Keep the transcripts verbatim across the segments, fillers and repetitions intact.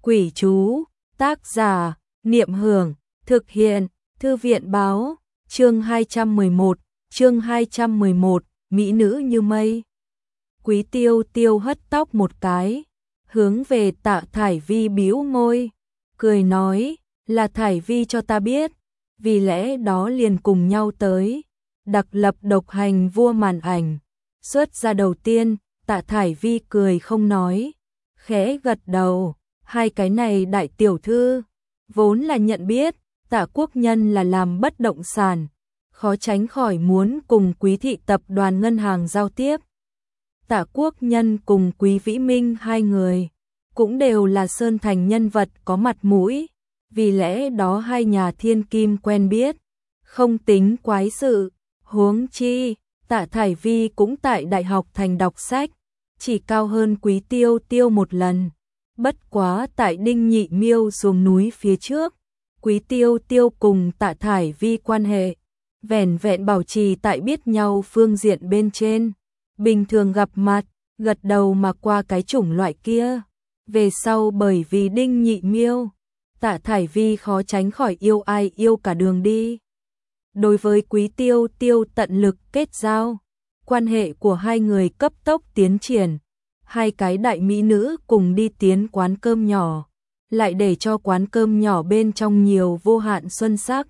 Quỷ chú, tác giả, Niệm Hưởng, thực hiện, Thư viện báo, chương hai trăm mười một, chương hai trăm mười một, Mỹ nữ như mây. Quý Tiêu Tiêu hất tóc một cái, hướng về Tạ Thải Vi bĩu môi, cười nói, là Thải Vi cho ta biết, vì lẽ đó liền cùng nhau tới, đặc lập độc hành vua màn ảnh. Xuất ra đầu tiên, Tạ Thải Vi cười không nói, khẽ gật đầu, hai cái này đại tiểu thư, vốn là nhận biết, Tạ Quốc Nhân là làm bất động sản, khó tránh khỏi muốn cùng Quý thị tập đoàn ngân hàng giao tiếp. Tạ Quốc Nhân cùng Quý Vĩ Minh hai người, cũng đều là Sơn Thành nhân vật có mặt mũi, vì lẽ đó hai nhà thiên kim quen biết, không tính quái sự, huống chi, Tạ Thải Vi cũng tại Đại học Thành đọc sách, chỉ cao hơn Quý Tiêu Tiêu một lần. Bất quá tại Đinh Nhị Miêu xuống núi phía trước, Quý Tiêu Tiêu cùng Tạ Thải Vi quan hệ, vẻn vẹn bảo trì tại biết nhau phương diện bên trên, bình thường gặp mặt, gật đầu mà qua cái chủng loại kia. Về sau bởi vì Đinh Nhị Miêu, Tạ Thải Vi khó tránh khỏi yêu ai yêu cả đường đi. Đối với Quý Tiêu Tiêu tận lực kết giao, quan hệ của hai người cấp tốc tiến triển. Hai cái đại mỹ nữ cùng đi tiến quán cơm nhỏ, lại để cho quán cơm nhỏ bên trong nhiều vô hạn xuân sắc.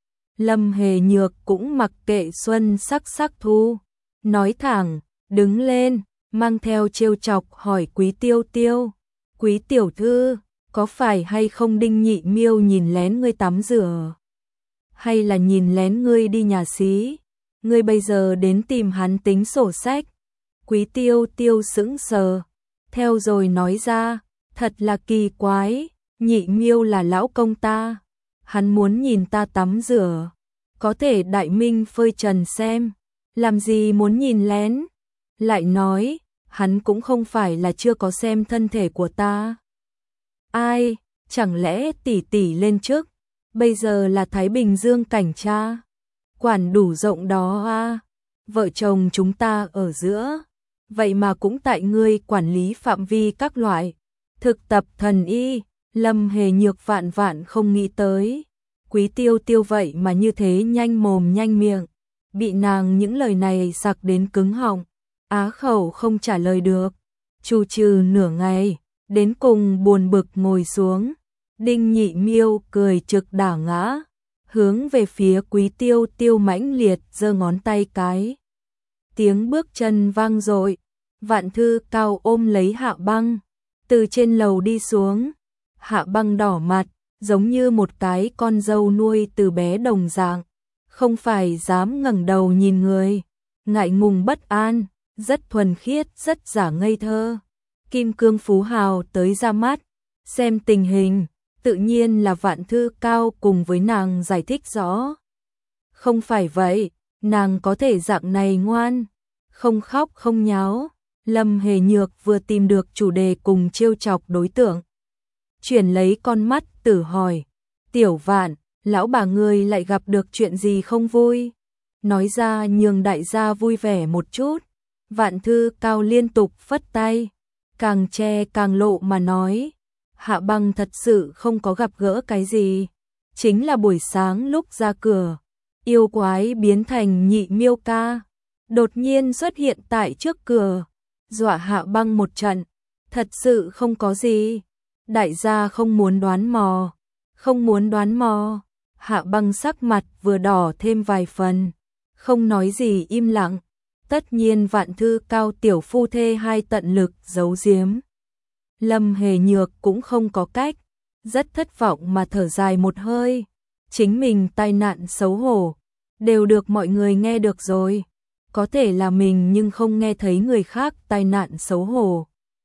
Lâm Hề Nhược cũng mặc kệ xuân sắc sắc thu, nói thẳng, đứng lên, mang theo trêu chọc hỏi Quý Tiêu Tiêu, Quý tiểu thư, có phải hay không Đinh Nhị Miêu nhìn lén ngươi tắm rửa? Hay là nhìn lén ngươi đi nhà xí? Ngươi bây giờ đến tìm hắn tính sổ sách? Quý Tiêu Tiêu sững sờ, theo rồi nói ra, thật là kỳ quái, Nhị Miêu là lão công ta, hắn muốn nhìn ta tắm rửa, có thể đại minh phơi trần xem, làm gì muốn nhìn lén, lại nói, hắn cũng không phải là chưa có xem thân thể của ta. Ai, chẳng lẽ tỷ tỷ lên chức, bây giờ là Thái Bình Dương cảnh tra, quản đủ rộng đó à, vợ chồng chúng ta ở giữa. Vậy mà cũng tại ngươi quản lý phạm vi các loại, thực tập thần y, Lâm Hề Nhược vạn vạn không nghĩ tới. Quý Tiêu Tiêu vậy mà như thế nhanh mồm nhanh miệng, bị nàng những lời này sặc đến cứng họng, á khẩu không trả lời được. Trù trừ nửa ngày, đến cùng buồn bực ngồi xuống, Đinh Nhị Miêu cười trực đả ngã, hướng về phía Quý Tiêu Tiêu mãnh liệt giơ ngón tay cái. Tiếng bước chân vang dội, Vạn Thư Cao ôm lấy Hạ Băng, từ trên lầu đi xuống. Hạ Băng đỏ mặt, giống như một cái con dâu nuôi từ bé đồng dạng, không phải dám ngẩng đầu nhìn người, ngại ngùng bất an, rất thuần khiết, rất giả ngây thơ. Kim Cương Phú Hào tới ra mắt, xem tình hình, tự nhiên là Vạn Thư Cao cùng với nàng giải thích rõ. Không phải vậy, nàng có thể dạng này ngoan, không khóc không nháo. Lâm Hề Nhược vừa tìm được chủ đề cùng trêu chọc đối tượng. Chuyển lấy con mắt tử hỏi, Tiểu Vạn, lão bà ngươi lại gặp được chuyện gì không vui? Nói ra nhường đại gia vui vẻ một chút. Vạn Thư Cao liên tục phất tay, càng che càng lộ mà nói, Hạ Băng thật sự không có gặp gỡ cái gì. Chính là buổi sáng lúc ra cửa, yêu quái biến thành Nhị Miêu ca, đột nhiên xuất hiện tại trước cửa, dọa Hạ Băng một trận, thật sự không có gì. Đại gia không muốn đoán mò, không muốn đoán mò. Hạ Băng sắc mặt vừa đỏ thêm vài phần, không nói gì im lặng. Tất nhiên Vạn Thư Cao tiểu phu thê hai tận lực giấu giếm. Lâm Hề Nhược cũng không có cách, rất thất vọng mà thở dài một hơi. Chính mình tai nạn xấu hổ, đều được mọi người nghe được rồi. Có thể là mình nhưng không nghe thấy người khác tai nạn xấu hổ.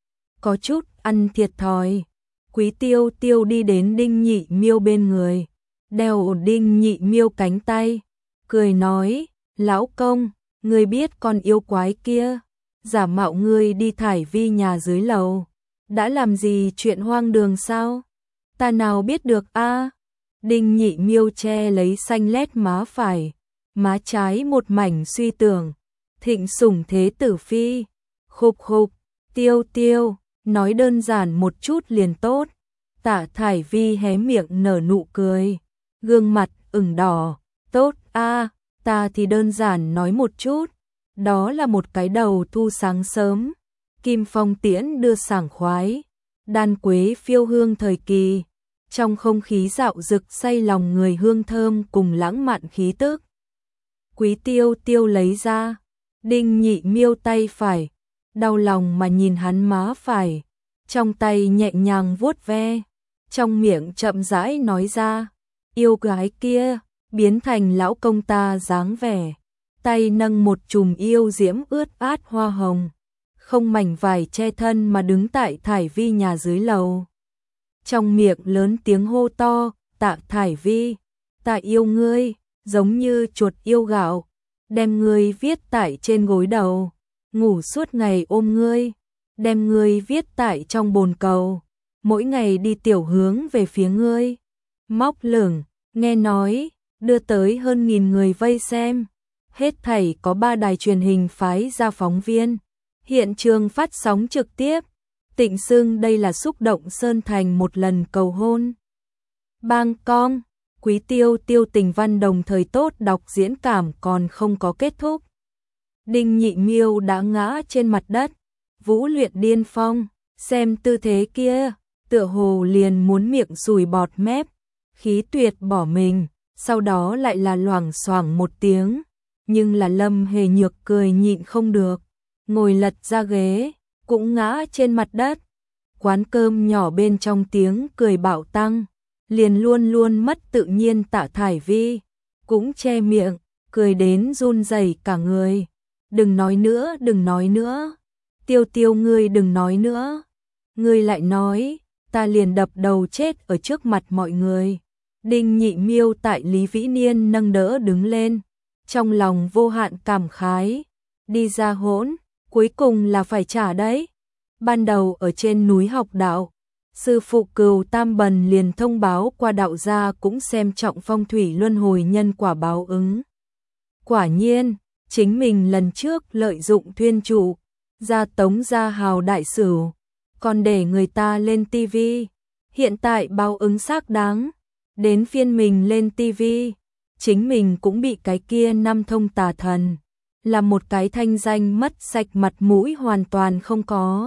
Có chút ăn thiệt thòi. Quý Tiêu Tiêu đi đến Đinh Nhị Miêu bên người, đeo Đinh Nhị Miêu cánh tay, cười nói, lão công, ngươi biết con yêu quái kia, giả mạo ngươi đi Thải Vi nhà dưới lầu, đã làm gì chuyện hoang đường sao? Ta nào biết được a? À? Đinh Nhị Miêu che lấy xanh lét má phải, má trái một mảnh suy tưởng, thịnh sủng thế tử phi, khục khục, Tiêu Tiêu, nói đơn giản một chút liền tốt. Tạ Thải Vi hé miệng nở nụ cười, gương mặt ửng đỏ, tốt a, ta thì đơn giản nói một chút, đó là một cái đầu thu sáng sớm, kim phong tiễn đưa sảng khoái, đan quế phiêu hương thời kỳ, trong không khí dạo dực say lòng người hương thơm cùng lãng mạn khí tức. Quý Tiêu Tiêu lấy ra, Đinh Nhị Miêu tay phải, đau lòng mà nhìn hắn má phải, trong tay nhẹ nhàng vuốt ve, trong miệng chậm rãi nói ra, yêu gái kia, biến thành lão công ta dáng vẻ, tay nâng một chùm yêu diễm ướt át hoa hồng, không mảnh vải che thân mà đứng tại Thải Vi nhà dưới lầu. Trong miệng lớn tiếng hô to, Tạ Thải Vi, ta yêu ngươi, giống như chuột yêu gạo, đem ngươi viết tại trên gối đầu, ngủ suốt ngày ôm ngươi, đem ngươi viết tại trong bồn cầu, mỗi ngày đi tiểu hướng về phía ngươi. Móc lửng, nghe nói, đưa tới hơn nghìn người vây xem, hết thảy có ba đài truyền hình phái ra phóng viên, hiện trường phát sóng trực tiếp, tịnh xưng đây là xúc động Sơn Thành một lần cầu hôn. Bang cong, Quý Tiêu Tiêu tình văn đồng thời tốt đọc diễn cảm còn không có kết thúc. Đinh Nhị Miêu đã ngã trên mặt đất, Vũ Luyện điên phong, xem tư thế kia, tựa hồ liền muốn miệng sùi bọt mép, khí tuyệt bỏ mình, sau đó lại là loảng xoảng một tiếng, nhưng là Lâm Hề Nhược cười nhịn không được, ngồi lật ra ghế, cũng ngã trên mặt đất. Quán cơm nhỏ bên trong tiếng cười bạo tăng, liền luôn luôn mất tự nhiên Tạ Thải Vi, cũng che miệng, cười đến run rẩy cả người. Đừng nói nữa, đừng nói nữa. Tiêu Tiêu ngươi đừng nói nữa. Ngươi lại nói, ta liền đập đầu chết ở trước mặt mọi người. Đinh Nhị Miêu tại Lý Vĩ Niên nâng đỡ đứng lên, trong lòng vô hạn cảm khái, đi ra hỗn, cuối cùng là phải trả đấy. Ban đầu ở trên núi học đạo, sư phụ Cừu Tam Bần liền thông báo qua đạo gia cũng xem trọng phong thủy luân hồi nhân quả báo ứng. Quả nhiên, chính mình lần trước lợi dụng thuyên trụ, gia tống gia hào đại sửu, còn để người ta lên tivi, hiện tại báo ứng xác đáng, đến phiên mình lên tivi, chính mình cũng bị cái kia năm thông tà thần, là một cái thanh danh mất sạch mặt mũi hoàn toàn không có.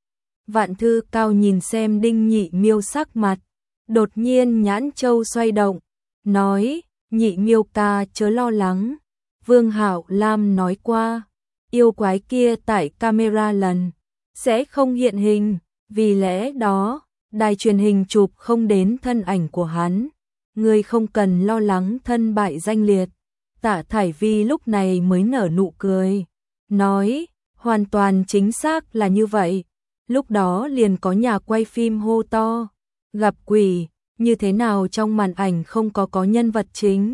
Vạn Thư Cao nhìn xem Đinh Nhị Miêu sắc mặt, đột nhiên nhãn châu xoay động, nói, Nhị Miêu ca chớ lo lắng, Vương Hạo Lam nói qua, yêu quái kia tại camera lần, sẽ không hiện hình, vì lẽ đó, đài truyền hình chụp không đến thân ảnh của hắn, người không cần lo lắng thân bại danh liệt. Tạ Thải Vi lúc này mới nở nụ cười, nói, hoàn toàn chính xác là như vậy. Lúc đó liền có nhà quay phim hô to, gặp quỷ, như thế nào trong màn ảnh không có có nhân vật chính.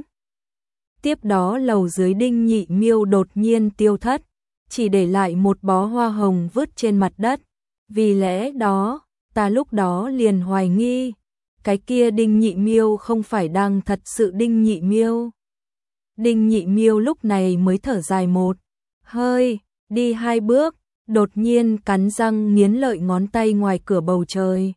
Tiếp đó lầu dưới Đinh Nhị Miêu đột nhiên tiêu thất, chỉ để lại một bó hoa hồng vứt trên mặt đất. Vì lẽ đó, ta lúc đó liền hoài nghi, cái kia Đinh Nhị Miêu không phải đang thật sự Đinh Nhị Miêu. Đinh Nhị Miêu lúc này mới thở dài một hơi, đi hai bước, đột nhiên cắn răng nghiến lợi ngón tay ngoài cửa bầu trời.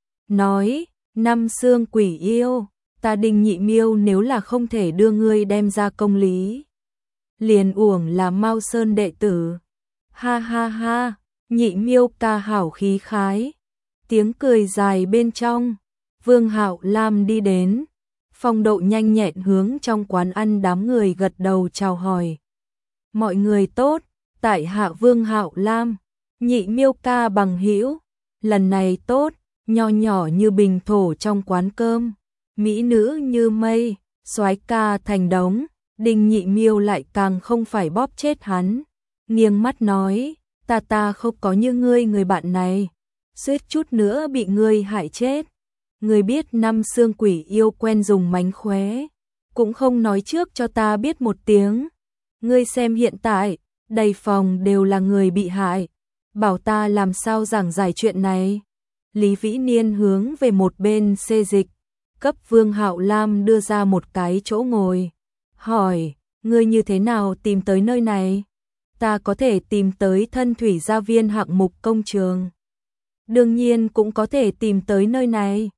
Nói, năm xương quỷ yêu, ta Đinh Nhị Miêu nếu là không thể đưa ngươi đem ra công lý, liền uổng là Mao Sơn đệ tử. Ha ha ha, Nhị Miêu ca hảo khí khái. Tiếng cười dài bên trong, Vương Hạo Lam đi đến, phong độ nhanh nhẹn hướng trong quán ăn đám người gật đầu chào hỏi. Mọi người tốt, tại hạ Vương Hạo Lam, Nhị Miêu ca bằng hữu, lần này tốt, nho nhỏ như bình thổ trong quán cơm, mỹ nữ như mây, soái ca thành đống, Đinh Nhị Miêu lại càng không phải bóp chết hắn, nghiêng mắt nói, ta ta không có như ngươi người bạn này, suýt chút nữa bị ngươi hại chết. Ngươi biết năm xương quỷ yêu quen dùng mánh khóe, cũng không nói trước cho ta biết một tiếng. Ngươi xem hiện tại, đầy phòng đều là người bị hại, bảo ta làm sao giảng giải chuyện này. Lý Vĩ Niên hướng về một bên xê dịch, cấp Vương Hạo Lam đưa ra một cái chỗ ngồi, hỏi, ngươi như thế nào tìm tới nơi này? Ta có thể tìm tới Thân Thủy Gia Viên hạng mục công trường, đương nhiên cũng có thể tìm tới nơi này.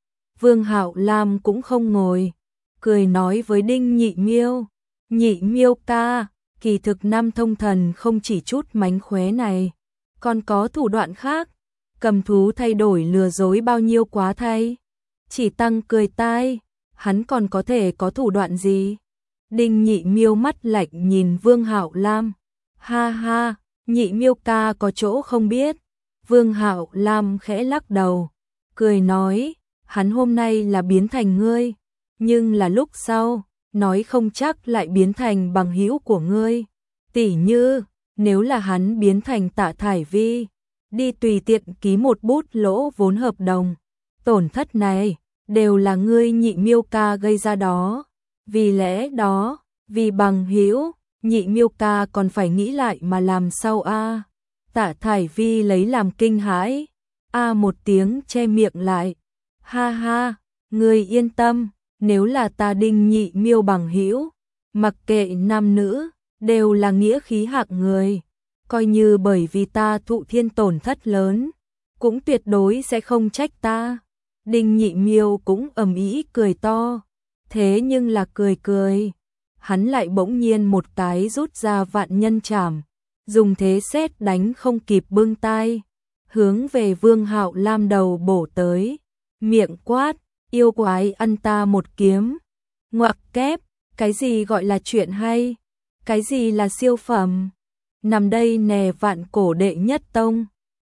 Vương Hạo Lam cũng không ngồi, cười nói với Đinh Nhị Miêu, Nhị Miêu ca, kỳ thực Nam Thông Thần không chỉ chút mánh khóe này, còn có thủ đoạn khác, cầm thú thay đổi lừa dối bao nhiêu quá thay. Chỉ Tăng cười tai, hắn còn có thể có thủ đoạn gì? Đinh Nhị Miêu mắt lạnh nhìn Vương Hạo Lam, ha ha, Nhị Miêu ca có chỗ không biết. Vương Hạo Lam khẽ lắc đầu, cười nói, hắn hôm nay là biến thành ngươi, nhưng là lúc sau, nói không chắc lại biến thành bằng hữu của ngươi. Tỉ như, nếu là hắn biến thành Tạ Thải Vi, đi tùy tiện ký một bút lỗ vốn hợp đồng, tổn thất này đều là ngươi Nhị Miêu ca gây ra đó. Vì lẽ đó, vì bằng hữu, Nhị Miêu ca còn phải nghĩ lại mà làm sao a? Tạ Thải Vi lấy làm kinh hãi, a một tiếng che miệng lại. Ha ha, ngươi yên tâm, nếu là ta Đinh Nhị Miêu bằng hữu, mặc kệ nam nữ, đều là nghĩa khí hạng người, coi như bởi vì ta thụ thiên tổn thất lớn, cũng tuyệt đối sẽ không trách ta. Đinh Nhị Miêu cũng ầm ĩ cười to, thế nhưng là cười cười, hắn lại bỗng nhiên một cái rút ra vạn nhân trảm, dùng thế sét đánh không kịp bưng tay, hướng về Vương Hạo Lam đầu bổ tới, miệng quát, yêu quái ăn ta một kiếm. Ngoặc kép, cái gì gọi là chuyện hay? Cái gì là siêu phẩm? Nằm đây nè vạn cổ đệ nhất tông,